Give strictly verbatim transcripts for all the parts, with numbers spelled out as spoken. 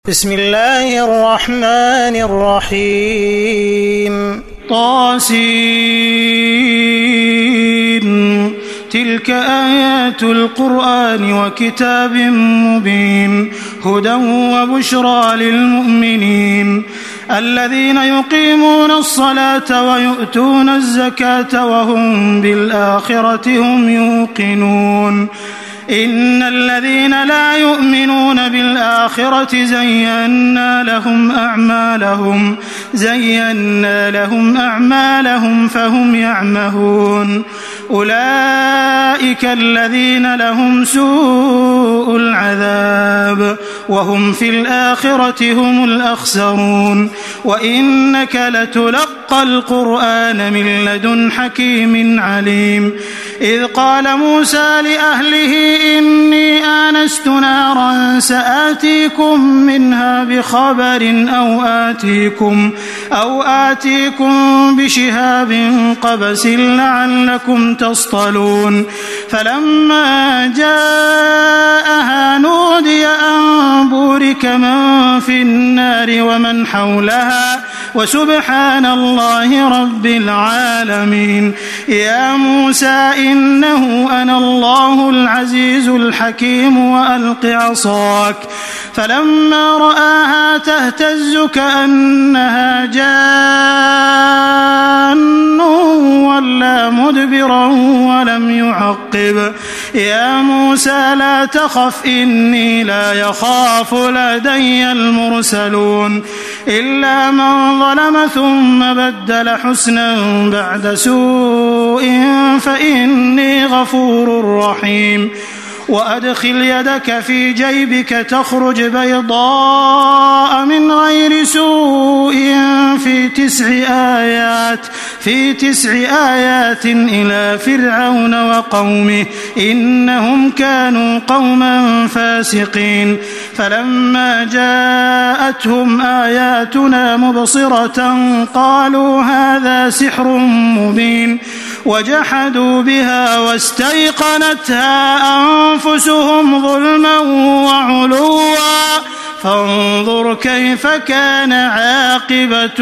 بسم الله الرحمن الرحيم. طاسين تلك آيات القرآن وكتاب مبين هدى وبشرى للمؤمنين الذين يقيمون الصلاة ويؤتون الزكاة وهم بالآخرة هم يوقنون إن الذين لا يؤمنون بالآخرة زينا لهم أعمالهم زينا لهم أعمالهم فهم يعمهون أولئك الذين لهم سوء العذاب وهم في الآخرة هم الأخسرون وإنك لتلقى القرآن من لدن حكيم عليم إذ قال موسى لأهله إني آنست نارا سآتيكم منها بخبر أو آتيكم أو آتيكم بشهاب قبس لعلكم تصطلون فلما جاءها نودي أن بورك من في النار ومن حولها وسبحان الله رب العالمين يا موسى إنه أنا الله العزيز الحكيم وألق عصاك فلما رآها تهتز كأنها جان ولا مدبرا ولم يعقب يا موسى لا تخف إني لا يخاف لدي المرسلون إلا من ظلم ثم بدل حسنا بعد سوء فإني غفور رحيم وأدخل يدك في جيبك تخرج بيضاء من غير سوء في تسع آيات في تسع آيات إلى فرعون وقومه إنهم كانوا قوما فاسقين فلما جاءتهم آياتنا مبصرة قالوا هذا سحر مبين وجحدوا بها واستيقنتها أنفسهم ظلما وعلوا فانظر كيف كان عاقبة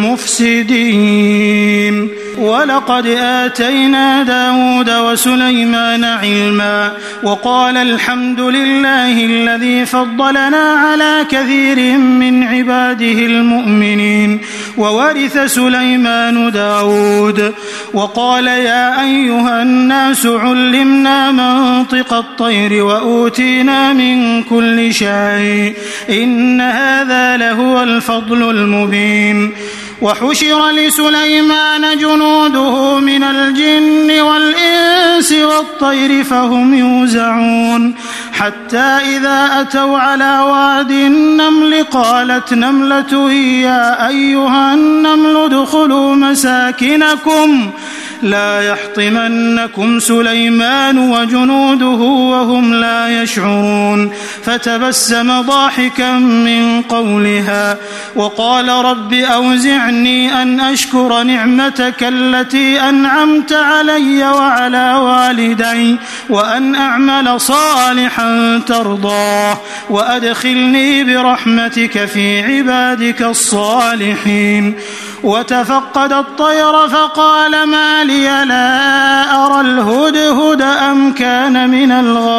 المفسدين ولقد آتينا داود وسليمان علما وقال الحمد لله الذي فضلنا على كثير من عباده المؤمنين وورث سليمان داود وقال يا أيها الناس علمنا منطق الطير وأوتينا من كل شيء إن هذا لهو الفضل المبين وحشر لسليمان جنوده من الجن والإنس والطير فهم يوزعون حتى إذا أتوا على واد النمل قالت نملة يا أيها النمل ادخلوا مساكنكم لا يحطمنكم سليمان وجنوده وهم لا يشعرون فتبسم ضاحكا من قولها وقال رب أوزعني أن أشكر نعمتك التي أنعمت علي وعلى والدي وأن أعمل صالحا ترضاه وأدخلني برحمتك في عبادك الصالحين وتفقد الطير فقال ما لي لا أرى الهدهد أم كان من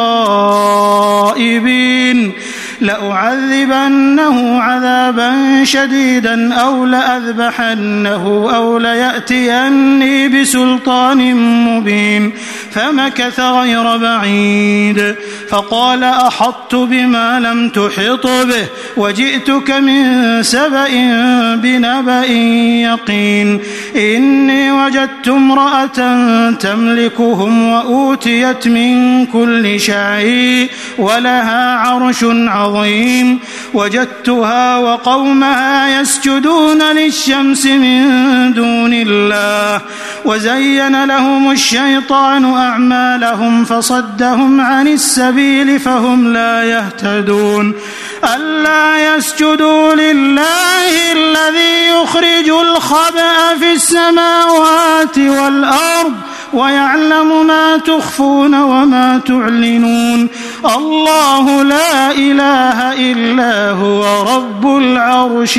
الغائبين لأعذبنه عذابا شديدا أو لأذبحنه أو ليأتيني بسلطان مبين فمكث غير بعيد فقال أحطت بما لم تحط به وجئتك من سبأ بنبأ يقين إني وجدت امرأة تملكهم وأوتيت من كل شيء ولها عرش عظيم وجدتها وقومها يسجدون للشمس من دون الله وزين لهم الشيطان أعمالهم فصدهم عن السبيل فهم لا يهتدون ألا يسجدوا لله الذي يخرج الخبأ في السماوات والأرض ويعلم ما تخفون وما تعلنون الله لا إله إلا هو رب العرش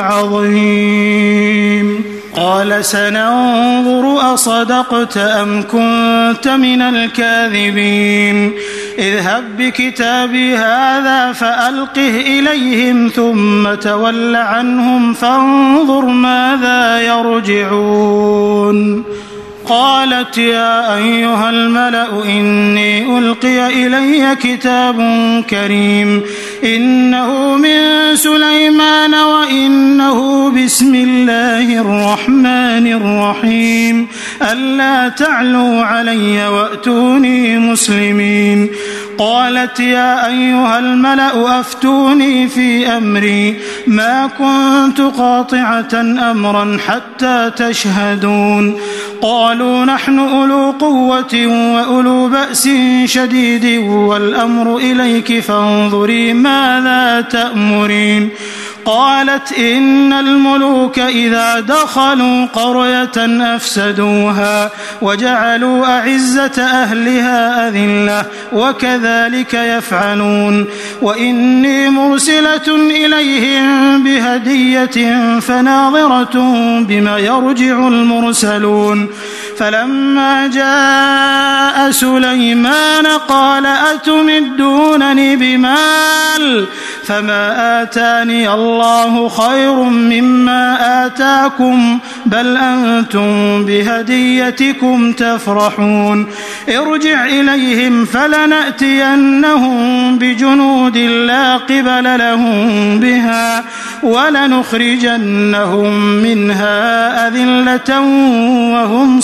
العظيم. قال سننظر أصدقت أم كنت من الكاذبين اذهب بكتابي هذا فألقه إليهم ثم تول عنهم فانظر ماذا يرجعون. قالت يا أيها الملأ إني ألقي إلي كتاب كريم إنه من سليمان وإنه بسم الله الرحمن الرحيم ألا تعلوا علي وأتوني مسلمين. قالت يا أيها الملأ أفتوني في أمري ما كنت قاطعة أمرا حتى تشهدون. قالوا نحن أولو قوة وأولو بأس شديد والأمر إليك فانظري ماذا تأمرين. قالت إن الملوك إذا دخلوا قرية أفسدوها وجعلوا أعزة أهلها أذلة وكذلك يفعلون. وإني مرسلة إليهم بهدية فناظرة بما يرجع المرسلون. فلما جاء سليمان قال أتمدونني بمال فما آتاني الله خير مما آتاكم بل أنتم بهديتكم تفرحون. ارجع إليهم فلنأتينهم بجنود لا قبل لهم بها ولنخرجنهم منها أذلة وهم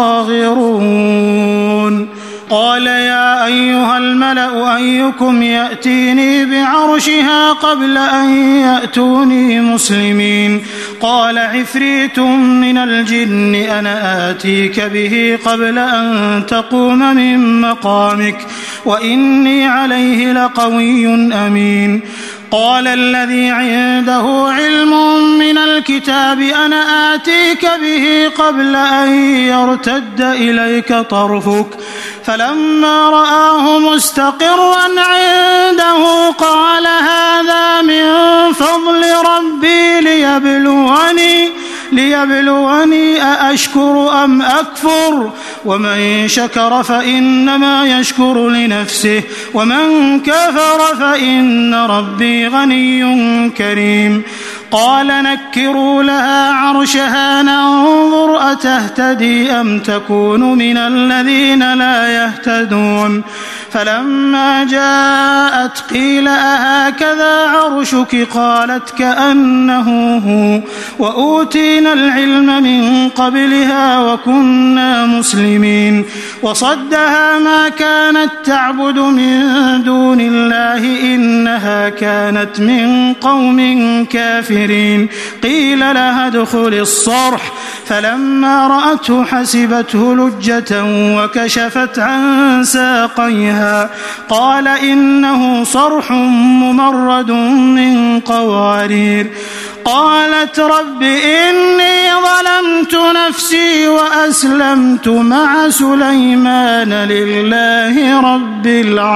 صاغرون. قال يا أيها الملأ أيكم يأتيني بعرشها قبل أن يأتوني مسلمين. قال عفريت من الجن أنا آتيك به قبل أن تقوم من مقامك وإني عليه لقوي أمين. قال الذي عنده علم من الكتاب أنا آتيك به قبل أن يرتد إليك طرفك فلما رآه مستقرا عنده قال هذا من فضل ربي ليبلوني ليبلوني أأشكر أم أكفر ومن شكر فإنما يشكر لنفسه ومن كفر فإن ربي غني كريم. قال نكروا لها عرشها ننظر أتهتدي أم تكون من الذين لا يهتدون. فلما جاءت قيل أهكذا عرشك قالت كأنه هو وأوتينا العلم من قبلها وكنا مسلمين. وصدها ما كانت تعبد من دون الله إنها كانت من قوم كافرين. قيل لها ادخل الصرح فلما رأته حسبته لجة وكشفت عن ساقيها قال إنه صرح ممرد من قوارير. قالت رب إني ظلمت نفسي وأسلمت مع سليمان لله رب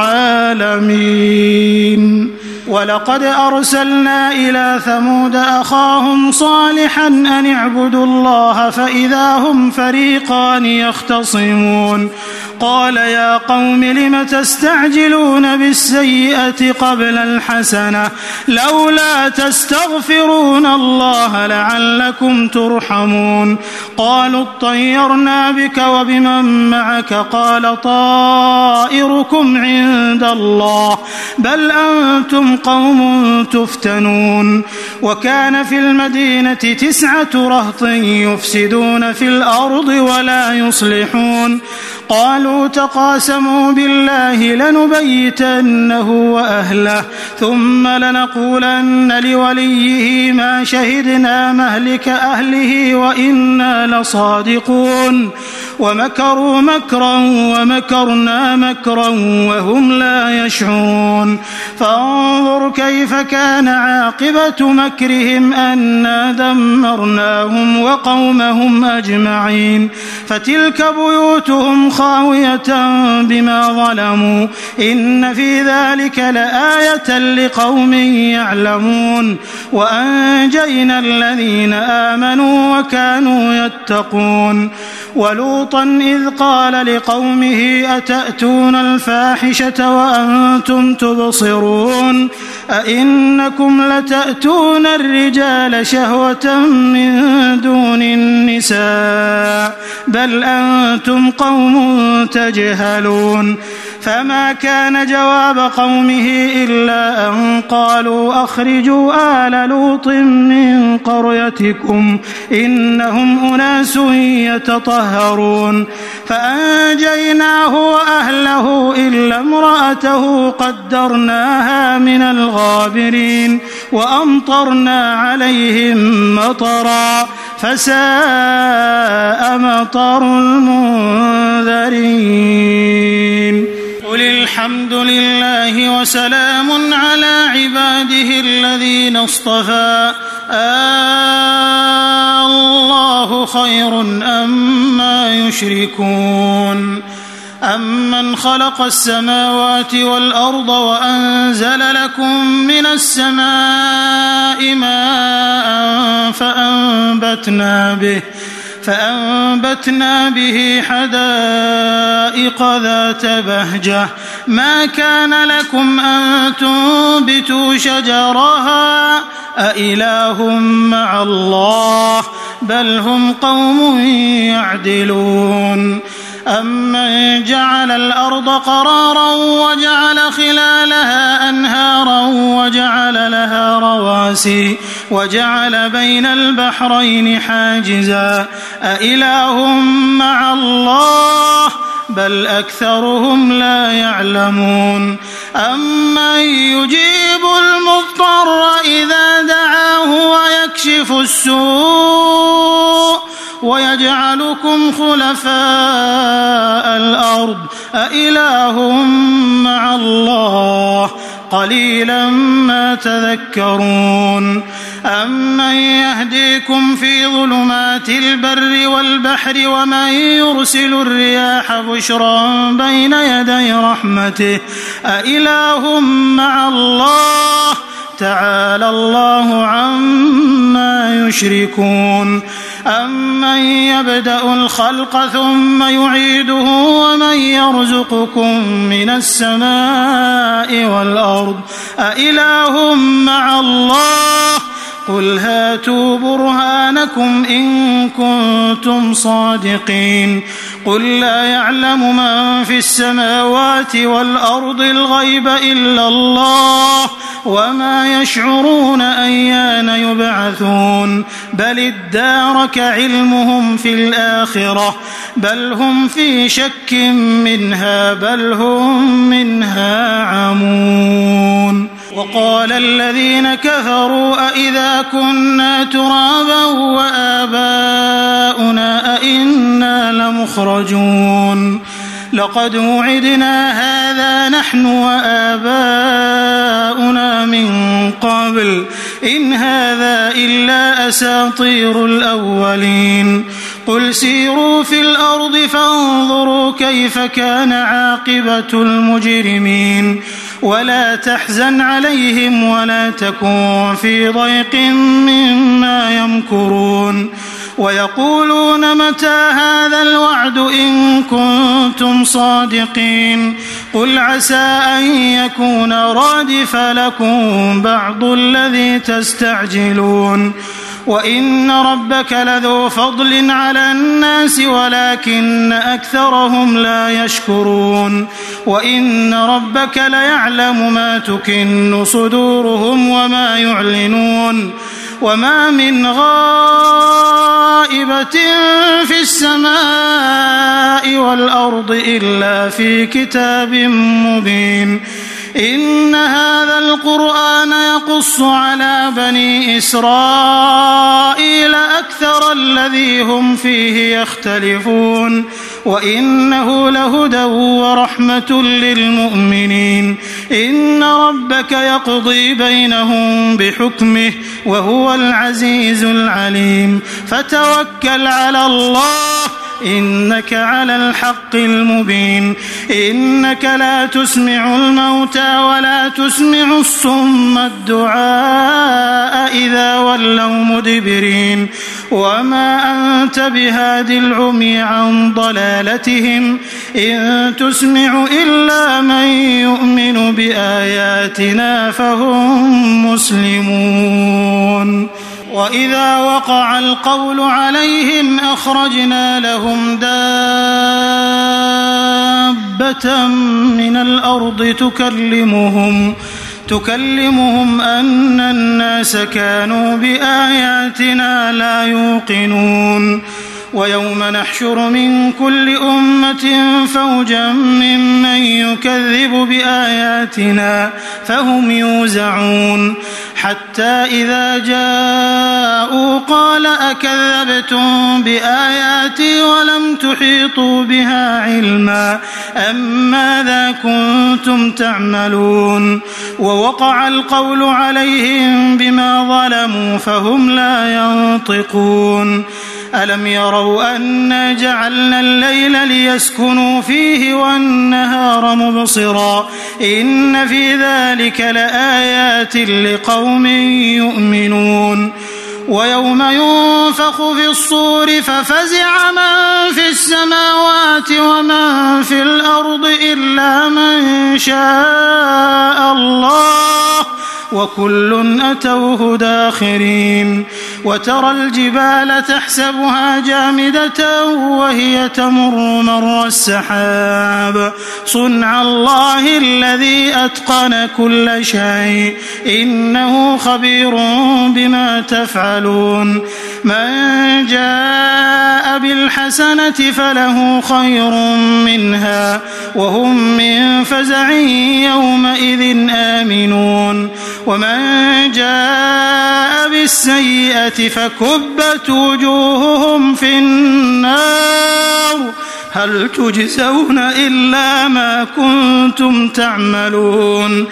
العالمين. ولقد أرسلنا إلى ثمود أخاهم صالحا أن اعبدوا الله فإذا هم فريقان يختصمون. قال يا قوم لم تستعجلون بالسيئة قبل الحسنة لولا تستغفرون الله لعلكم ترحمون. قالوا اطيرنا بك وبمن معك قال طائركم عند الله بل أنتم قوم تفتنون. وكان في المدينة تسعة رهط يفسدون في الأرض ولا يصلحون. قالوا تقاسموا بالله لنبيتنه وأهله ثم لنقولن لوليه ما شهدنا مهلك أهله وإنا لصادقون. ومكروا مكرا ومكرنا مكرا وهم لا يشعرون. فانظر كيف كان عاقبة مكرهم أنا دمرناهم وقومهم أجمعين. فتلك بيوتهم خاوية بما ظلموا إن في ذلك لآية لقوم يعلمون وأنجينا الذين آمنوا وكانوا يتقون ولوطا إذ قال لقومه أتأتون الفاحشة وأنتم تبصرون أئنكم لتأتون الرجال شهوة من دون النساء بل أنتم قوم تجهلون فما كان جواب قومه إلا أن قالوا أخرجوا آل لوط من قريتكم إنهم أناس يتطهرون فأنجيناه وأهله إلا امرأته قدرناها من الغابرين وأمطرنا عليهم مطرا فساء مطر المنذرين قل الحمد لله وسلام على عباده الذين اصطفى الله خير أما يشركون أمن خلق السماوات والأرض وأنزل لكم من السماء ماء فأنبتنا به فأنبتنا به حدائق ذات بهجة ما كان لكم أن تنبتوا شجرها أإله مع الله بل هم قوم يعدلون أمن جعل الأرض قرارا وجعل خلالها أنهارا وجعل لها رواسي وجعل بين البحرين حاجزا أإله مع الله بل أكثرهم لا يعلمون أمن يجيب المضطر إذا دعاه ويكشف السوء ويجعلكم خلفاء الأرض أإله مع الله قليلا ما تذكرون أمن يهديكم في ظلمات البر والبحر ومن يرسل الرياح بشرا بين يدي رحمته أإله مع الله تعالى الله عما يشركون أمن يبدأ الخلق ثم يعيده ومن يرزقكم من السماء والأرض أإله مع الله قل هاتوا برهانكم إن كنتم صادقين قل لا يعلم من في السماوات والأرض الغيب إلا الله وما يشعرون أيان يبعثون بل ادارك علمهم في الآخرة بل هم في شك منها بل هم منها عمون وقال الذين كفروا أئذا كنا ترابا وآباؤنا أئنا لمخرجون لقد وعدنا هذا نحن وآباؤنا من قبل إن هذا إلا أساطير الأولين قل سيروا في الأرض فانظروا كيف كان عاقبة المجرمين ولا تحزن عليهم ولا تكن في ضيق مما يمكرون ويقولون متى هذا الوعد إن كنتم صادقين قل عسى أن يكون رادف لكم بعض الذي تستعجلون وإن ربك لذو فضل على الناس ولكن أكثرهم لا يشكرون وإن ربك ليعلم ما تكن صدورهم وما يعلنون وما من غائبة في السماء والأرض إلا في كتاب مبين إن هذا القرآن يقص على بني إسرائيل أكثر الذي هم فيه يختلفون وإنه لهدى ورحمة للمؤمنين إن ربك يقضي بينهم بحكمه وهو العزيز العليم فتوكل على الله إنك على الحق المبين إنك لا تسمع الموتى ولا تسمع الصم الدعاء إذا ولوا مدبرين وما أنت بهاد العمي عن ضلالتهم إن تسمع إلا من يؤمن بآياتنا فهم مسلمون وإذا وقع القول عليهم أخرجنا لهم دابة من الأرض تكلمهم تكلمهم أن الناس كانوا بآياتنا لا يوقنون ويوم نحشر من كل أمة فوجا ممن يكذب بآياتنا فهم يوزعون حتى إذا جاءوا قال أكذبتم بآياتي ولم تحيطوا بها علما أم ماذا كنتم تعملون ووقع القول عليهم بما ظلموا فهم لا ينطقون ألم يروا أنا جعلنا الليل ليسكنوا فيه والنهار مبصرا إن في ذلك لآيات لقوم يؤمنون ويوم ينفخ في الصور ففزع من في السماوات ومن في الأرض إلا من شاء الله وكل أتوه داخرين وترى الجبال تحسبها جامدة وهي تمر مر السحاب صنع الله الذي أتقن كل شيء إنه خبير بما تفعلون من جاء بالحسنة فله خير منها وهم من فزع يومئذ آمنون ومن جاء بالسيئة فكبت وجوههم في النار هل تجزون إلا ما كنتم تعملون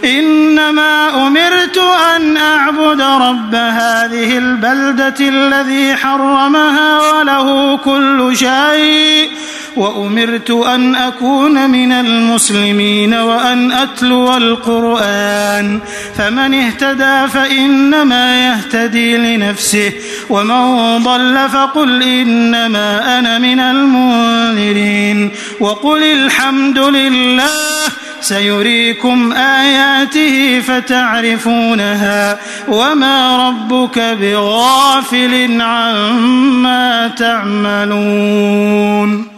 إنما أمرت أن أعبد رب هذه البلدة الذي حرمها وله كل شيء وأمرت أن أكون من المسلمين وأن أتلو القرآن فمن اهتدى فإنما يهتدي لنفسه ومن ضل فقل إنما أنا من المنذرين وقل الحمد لله سيريكم آياته فتعرفونها وما ربك بغافل عما تعملون